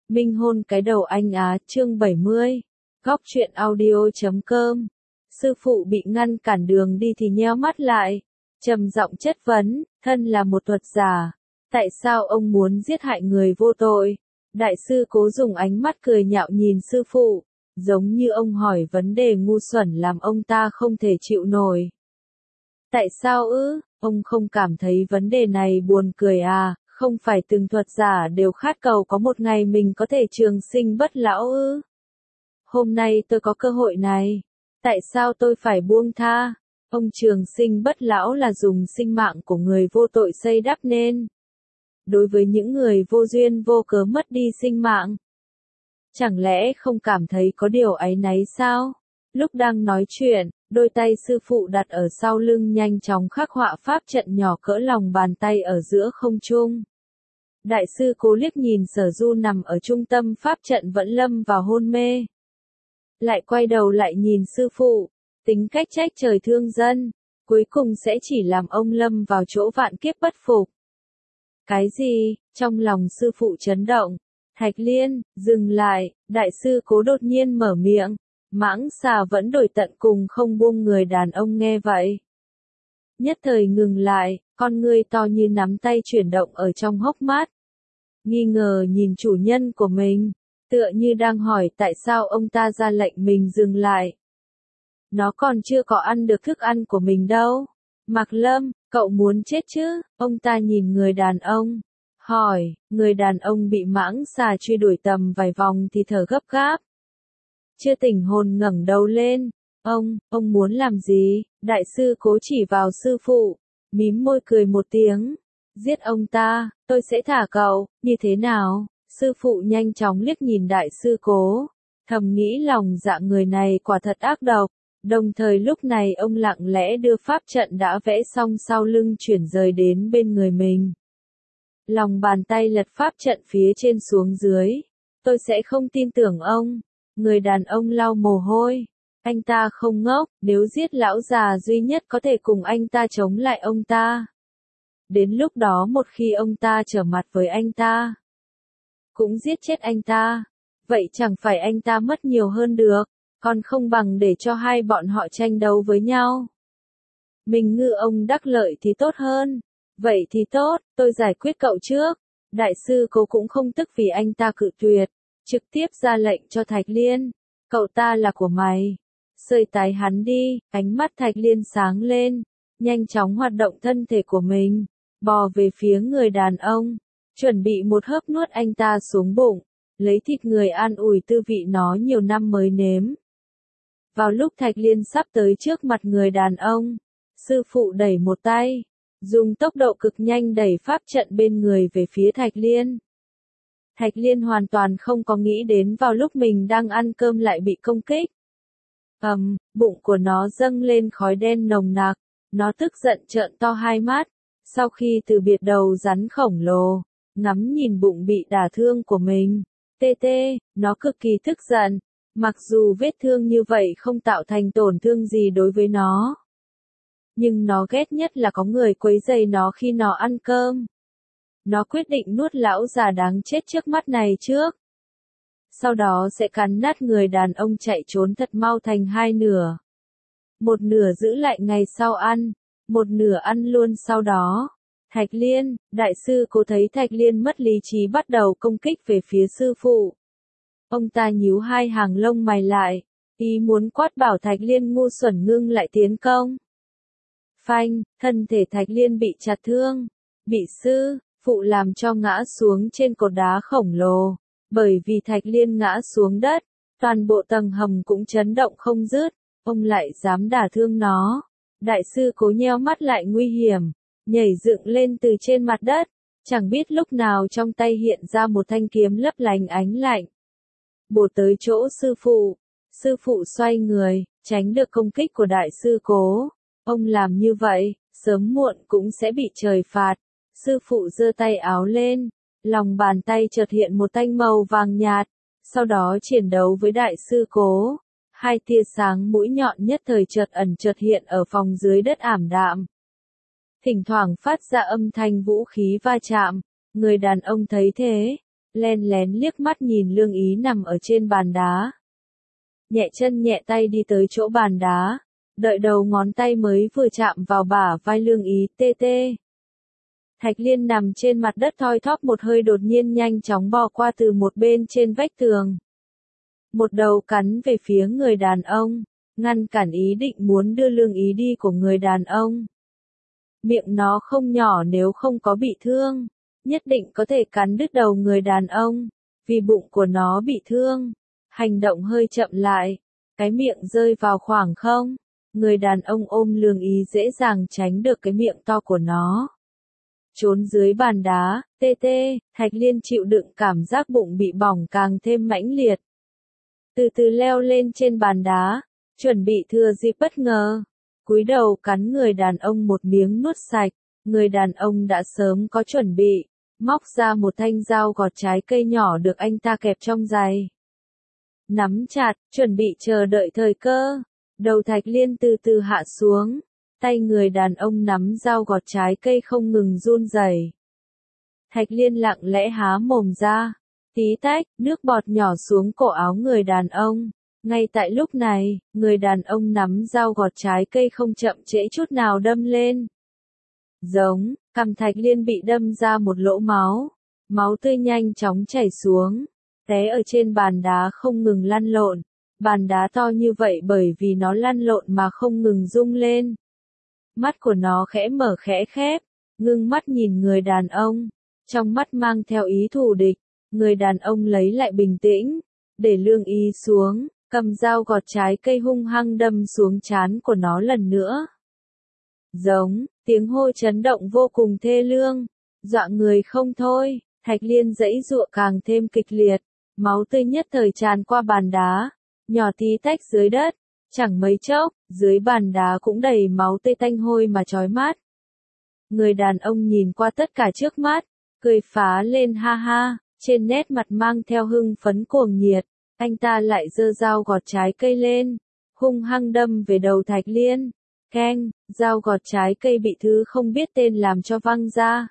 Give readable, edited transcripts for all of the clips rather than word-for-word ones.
Minh hôn cái đầu anh á, chương 70. Góc truyện audio.com. Sư phụ bị ngăn cản đường đi thì nheo mắt lại, trầm giọng chất vấn, thân là một thuật giả, tại sao ông muốn giết hại người vô tội? Đại sư Cố dùng ánh mắt cười nhạo nhìn sư phụ, giống như ông hỏi vấn đề ngu xuẩn làm ông ta không thể chịu nổi. Tại sao ư? Ông không cảm thấy vấn đề này buồn cười à? Không phải từng thuật giả đều khát cầu có một ngày mình có thể trường sinh bất lão ư? Hôm nay tôi có cơ hội này, tại sao tôi phải buông tha? Ông trường sinh bất lão là dùng sinh mạng của người vô tội xây đắp nên. Đối với những người vô duyên vô cớ mất đi sinh mạng, chẳng lẽ không cảm thấy có điều áy náy sao? Lúc đang nói chuyện, đôi tay sư phụ đặt ở sau lưng nhanh chóng khắc họa pháp trận nhỏ cỡ lòng bàn tay ở giữa không trung. Đại sư Cố liếc nhìn Sở Du nằm ở trung tâm pháp trận vẫn lâm vào hôn mê. Lại quay đầu lại nhìn sư phụ, tính cách trách trời thương dân, cuối cùng sẽ chỉ làm ông lâm vào chỗ vạn kiếp bất phục. Cái gì? Trong lòng sư phụ chấn động. Thạch Liên, dừng lại, đại sư Cố đột nhiên mở miệng, mãng xà vẫn đổi tận cùng không buông người đàn ông nghe vậy. Nhất thời ngừng lại, con ngươi to như nắm tay chuyển động ở trong hốc mắt. Nghi ngờ nhìn chủ nhân của mình, tựa như đang hỏi tại sao ông ta ra lệnh mình dừng lại. Nó còn chưa có ăn được thức ăn của mình đâu. Mạc Lâm, cậu muốn chết chứ? Ông ta nhìn người đàn ông, hỏi, người đàn ông bị mãng xà truy đuổi tầm vài vòng thì thở gấp gáp. Chưa tỉnh hồn ngẩng đầu lên. Ông muốn làm gì? Đại sư Cố chỉ vào sư phụ, mím môi cười một tiếng. Giết ông ta, tôi sẽ thả cậu, như thế nào? Sư phụ nhanh chóng liếc nhìn đại sư Cố, thầm nghĩ lòng dạ người này quả thật ác độc. Đồng thời lúc này ông lặng lẽ đưa pháp trận đã vẽ xong sau lưng chuyển rời đến bên người mình. Lòng bàn tay lật pháp trận phía trên xuống dưới. Tôi sẽ không tin tưởng ông. Người đàn ông lau mồ hôi. Anh ta không ngốc, nếu giết lão già duy nhất có thể cùng anh ta chống lại ông ta. Đến lúc đó một khi ông ta trở mặt với anh ta, cũng giết chết anh ta. Vậy chẳng phải anh ta mất nhiều hơn được, còn không bằng để cho hai bọn họ tranh đấu với nhau. Mình ngư ông đắc lợi thì tốt hơn. Vậy thì tốt, tôi giải quyết cậu trước. Đại sư Cố cũng không tức vì anh ta cự tuyệt, trực tiếp ra lệnh cho Thạch Liên. Cậu ta là của mày. Sơi tái hắn đi, ánh mắt Thạch Liên sáng lên, nhanh chóng hoạt động thân thể của mình, bò về phía người đàn ông, chuẩn bị một hớp nuốt anh ta xuống bụng, lấy thịt người an ủi tư vị nó nhiều năm mới nếm. Vào lúc Thạch Liên sắp tới trước mặt người đàn ông, sư phụ đẩy một tay, dùng tốc độ cực nhanh đẩy pháp trận bên người về phía Thạch Liên. Thạch Liên hoàn toàn không có nghĩ đến vào lúc mình đang ăn cơm lại bị công kích. Bụng của nó dâng lên khói đen nồng nặc, nó tức giận trợn to hai mắt, sau khi từ biệt đầu rắn khổng lồ, ngắm nhìn bụng bị đả thương của mình. Nó cực kỳ tức giận, mặc dù vết thương như vậy không tạo thành tổn thương gì đối với nó. Nhưng nó ghét nhất là có người quấy rầy nó khi nó ăn cơm. Nó quyết định nuốt lão già đáng chết trước mắt này trước. Sau đó sẽ cắn nát người đàn ông chạy trốn thật mau thành hai nửa. Một nửa giữ lại ngày sau ăn, một nửa ăn luôn sau đó. Thạch Liên, đại sư Cố thấy Thạch Liên mất lý trí bắt đầu công kích về phía sư phụ. Ông ta nhíu hai hàng lông mày lại, ý muốn quát bảo Thạch Liên ngu xuẩn ngưng lại tiến công. Phanh, thân thể Thạch Liên bị chặt thương, bị sư phụ làm cho ngã xuống trên cột đá khổng lồ. Bởi vì Thạch Liên ngã xuống đất, toàn bộ tầng hầm cũng chấn động không dứt, ông lại dám đả thương nó. Đại sư Cố nheo mắt lại nguy hiểm, nhảy dựng lên từ trên mặt đất, chẳng biết lúc nào trong tay hiện ra một thanh kiếm lấp lánh ánh lạnh. Bổ tới chỗ sư phụ xoay người, tránh được công kích của đại sư Cố. Ông làm như vậy, sớm muộn cũng sẽ bị trời phạt. Sư phụ giơ tay áo lên. Lòng bàn tay chợt hiện một thanh màu vàng nhạt, sau đó chiến đấu với đại sư Cố. Hai tia sáng mũi nhọn nhất thời chợt ẩn chợt hiện ở phòng dưới đất ảm đạm. Thỉnh thoảng phát ra âm thanh vũ khí va chạm, người đàn ông thấy thế, len lén liếc mắt nhìn Lương Ý nằm ở trên bàn đá. Nhẹ chân nhẹ tay đi tới chỗ bàn đá, đợi đầu ngón tay mới vừa chạm vào bả vai Lương Ý tê tê. Thạch Liên nằm trên mặt đất thoi thóp một hơi đột nhiên nhanh chóng bò qua từ một bên trên vách tường. Một đầu cắn về phía người đàn ông, ngăn cản ý định muốn đưa Lương Ý đi của người đàn ông. Miệng nó không nhỏ, nếu không có bị thương, nhất định có thể cắn đứt đầu người đàn ông, vì bụng của nó bị thương. Hành động hơi chậm lại, cái miệng rơi vào khoảng không, người đàn ông ôm Lương Ý dễ dàng tránh được cái miệng to của nó. Trốn dưới bàn đá, tê tê, Thạch Liên chịu đựng cảm giác bụng bị bỏng càng thêm mãnh liệt. Từ từ leo lên trên bàn đá, chuẩn bị thừa dịp bất ngờ, cúi đầu cắn người đàn ông một miếng nuốt sạch. Người đàn ông đã sớm có chuẩn bị, móc ra một thanh dao gọt trái cây nhỏ được anh ta kẹp trong giày. Nắm chặt, chuẩn bị chờ đợi thời cơ. Đầu Thạch Liên từ từ hạ xuống, tay người đàn ông nắm dao gọt trái cây không ngừng run rẩy. Thạch Liên lặng lẽ há mồm ra, tí tách, nước bọt nhỏ xuống cổ áo người đàn ông. Ngay tại lúc này, người đàn ông nắm dao gọt trái cây không chậm trễ chút nào đâm lên. Giống, cằm Thạch Liên bị đâm ra một lỗ máu, máu tươi nhanh chóng chảy xuống, té ở trên bàn đá không ngừng lăn lộn. Bàn đá to như vậy bởi vì nó lăn lộn mà không ngừng rung lên. Mắt của nó khẽ mở khẽ khép, ngưng mắt nhìn người đàn ông, trong mắt mang theo ý thù địch. Người đàn ông lấy lại bình tĩnh, để Lương Ý xuống, cầm dao gọt trái cây hung hăng đâm xuống trán của nó lần nữa. Giống, tiếng hô chấn động vô cùng thê lương, dọa người không thôi. Thạch Liên giãy giụa càng thêm kịch liệt, máu tươi nhất thời tràn qua bàn đá, nhỏ tí tách dưới đất. Chẳng mấy chốc, dưới bàn đá cũng đầy máu tươi tanh hôi mà chói mắt. Người đàn ông nhìn qua tất cả trước mắt, cười phá lên ha ha, trên nét mặt mang theo hưng phấn cuồng nhiệt. Anh ta lại giơ dao gọt trái cây lên, hung hăng đâm về đầu Thạch Liên. Keng, dao gọt trái cây bị thứ không biết tên làm cho văng ra.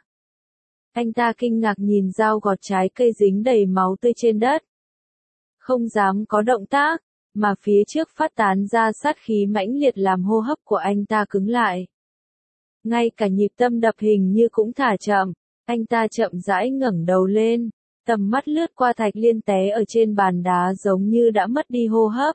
Anh ta kinh ngạc nhìn dao gọt trái cây dính đầy máu tươi trên đất. Không dám có động tác, mà phía trước phát tán ra sát khí mãnh liệt làm hô hấp của anh ta cứng lại. Ngay cả nhịp tâm đập hình như cũng thả chậm, anh ta chậm rãi ngẩng đầu lên, tầm mắt lướt qua Thạch Liên té ở trên bàn đá giống như đã mất đi hô hấp.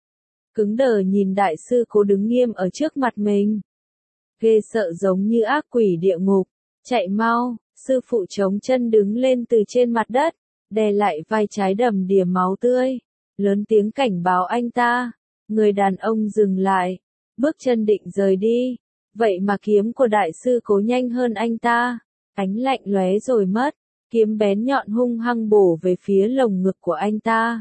Cứng đờ nhìn đại sư Cố đứng nghiêm ở trước mặt mình. Ghê sợ giống như ác quỷ địa ngục, chạy mau, sư phụ chống chân đứng lên từ trên mặt đất, đè lại vai trái đầm đìa máu tươi, lớn tiếng cảnh báo anh ta. Người đàn ông dừng lại, bước chân định rời đi, vậy mà kiếm của đại sư Cố nhanh hơn anh ta, ánh lạnh lóe rồi mất, kiếm bén nhọn hung hăng bổ về phía lồng ngực của anh ta.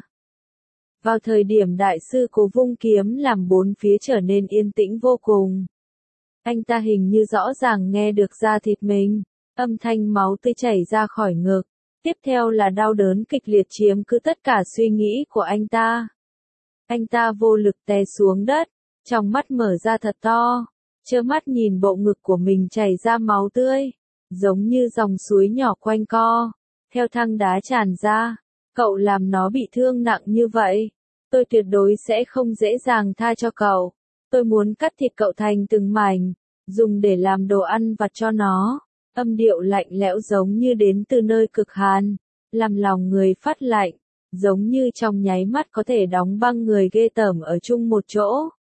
Vào thời điểm đại sư Cố vung kiếm làm bốn phía trở nên yên tĩnh vô cùng. Anh ta hình như rõ ràng nghe được da thịt mình, âm thanh máu tươi chảy ra khỏi ngực. Tiếp theo là đau đớn kịch liệt chiếm cứ tất cả suy nghĩ của anh ta. Anh ta vô lực té xuống đất, trong mắt mở ra thật to, trơ mắt nhìn bộ ngực của mình chảy ra máu tươi, giống như dòng suối nhỏ quanh co, theo thang đá tràn ra. Cậu làm nó bị thương nặng như vậy, tôi tuyệt đối sẽ không dễ dàng tha cho cậu. Tôi muốn cắt thịt cậu thành từng mảnh, dùng để làm đồ ăn vặt cho nó. Âm điệu lạnh lẽo giống như đến từ nơi cực hàn, làm lòng người phát lạnh, giống như trong nháy mắt có thể đóng băng người ghê tởm ở chung một chỗ.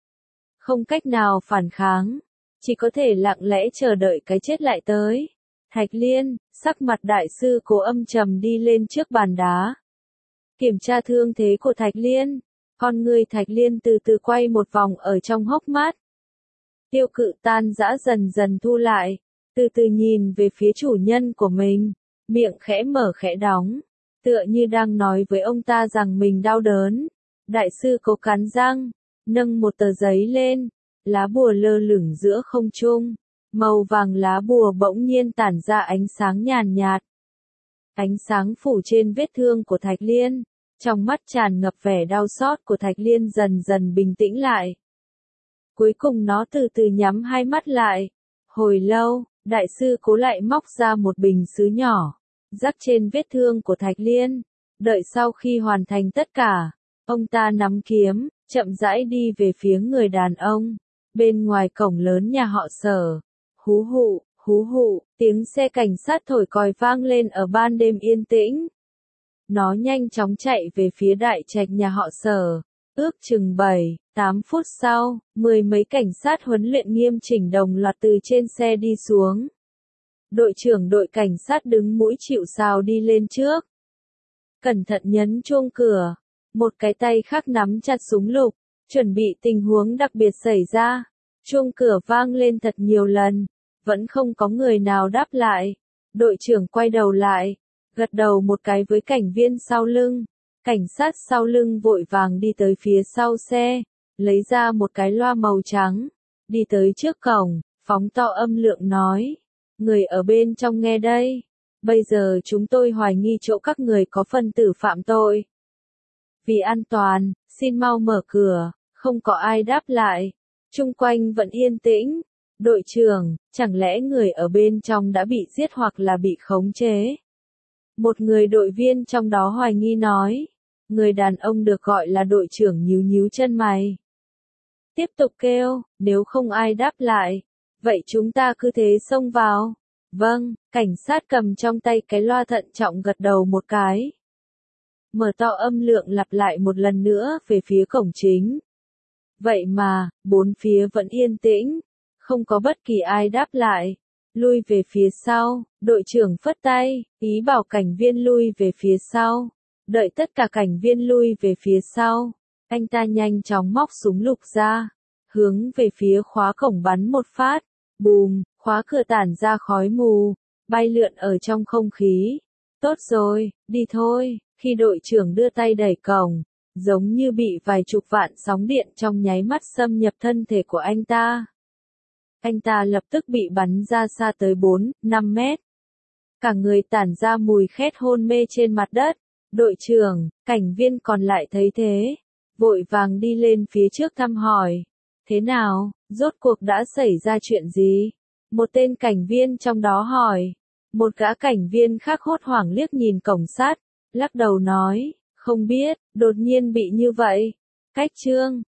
Không cách nào phản kháng, chỉ có thể lặng lẽ chờ đợi cái chết lại tới. Thạch Liên, sắc mặt đại sư Cố âm trầm đi lên trước bàn đá. Kiểm tra thương thế của Thạch Liên, con người Thạch Liên từ từ quay một vòng ở trong hốc mắt. Tiêu cự tan rã dần dần thu lại, từ từ nhìn về phía chủ nhân của mình, miệng khẽ mở khẽ đóng, tựa như đang nói với ông ta rằng mình đau đớn. Đại sư Cố cắn răng, nâng một tờ giấy lên, lá bùa lơ lửng giữa không trung, màu vàng lá bùa bỗng nhiên tản ra ánh sáng nhàn nhạt. Ánh sáng phủ trên vết thương của Thạch Liên, trong mắt tràn ngập vẻ đau xót của Thạch Liên dần dần bình tĩnh lại. Cuối cùng nó từ từ nhắm hai mắt lại. Hồi lâu, đại sư Cố lại móc ra một bình sứ nhỏ, rắc trên vết thương của Thạch Liên. Đợi sau khi hoàn thành tất cả, ông ta nắm kiếm, chậm rãi đi về phía người đàn ông. Bên ngoài cổng lớn nhà họ Sở, hú hụ, tiếng xe cảnh sát thổi còi vang lên ở ban đêm yên tĩnh. Nó nhanh chóng chạy về phía đại trạch nhà họ Sở. Ước chừng 7-8 phút sau, 10 mấy cảnh sát huấn luyện nghiêm chỉnh đồng loạt từ trên xe đi xuống. Đội trưởng đội cảnh sát đứng mũi chịu sào đi lên trước. Cẩn thận nhấn chuông cửa. Một cái tay khác nắm chặt súng lục, chuẩn bị tình huống đặc biệt xảy ra. Chuông cửa vang lên thật nhiều lần, vẫn không có người nào đáp lại. Đội trưởng quay đầu lại, gật đầu một cái với cảnh viên sau lưng. Cảnh sát sau lưng vội vàng đi tới phía sau xe, lấy ra một cái loa màu trắng, đi tới trước cổng, phóng to âm lượng nói. Người ở bên trong nghe đây. Bây giờ chúng tôi hoài nghi chỗ các người có phần tử phạm tội. Vì an toàn, xin mau mở cửa. Không có ai đáp lại. Chung quanh vẫn yên tĩnh. Đội trưởng, chẳng lẽ người ở bên trong đã bị giết hoặc là bị khống chế? Một người đội viên trong đó hoài nghi nói. Người đàn ông được gọi là đội trưởng nhíu nhíu chân mày. Tiếp tục kêu, nếu không ai đáp lại, vậy chúng ta cứ thế xông vào. Vâng, cảnh sát cầm trong tay cái loa thận trọng gật đầu một cái. Mở to âm lượng lặp lại một lần nữa về phía cổng chính. Vậy mà, bốn phía vẫn yên tĩnh, không có bất kỳ ai đáp lại. Lui về phía sau, đội trưởng phất tay, ý bảo cảnh viên lui về phía sau. Đợi tất cả cảnh viên lui về phía sau, anh ta nhanh chóng móc súng lục ra, hướng về phía khóa cổng bắn một phát. Bùm, khóa cửa tản ra khói mù, bay lượn ở trong không khí. Tốt rồi, đi thôi. Khi đội trưởng đưa tay đẩy cổng, giống như bị vài chục vạn sóng điện trong nháy mắt xâm nhập thân thể của anh ta. Anh ta lập tức bị bắn ra xa tới 4-5 mét. Cả người tản ra mùi khét hôn mê trên mặt đất. Đội trưởng, cảnh viên còn lại thấy thế, vội vàng đi lên phía trước thăm hỏi. Thế nào, rốt cuộc đã xảy ra chuyện gì? Một tên cảnh viên trong đó hỏi. Một gã cảnh viên khác hốt hoảng liếc nhìn cổng sắt, lắc đầu nói, không biết, đột nhiên bị như vậy. Cách chương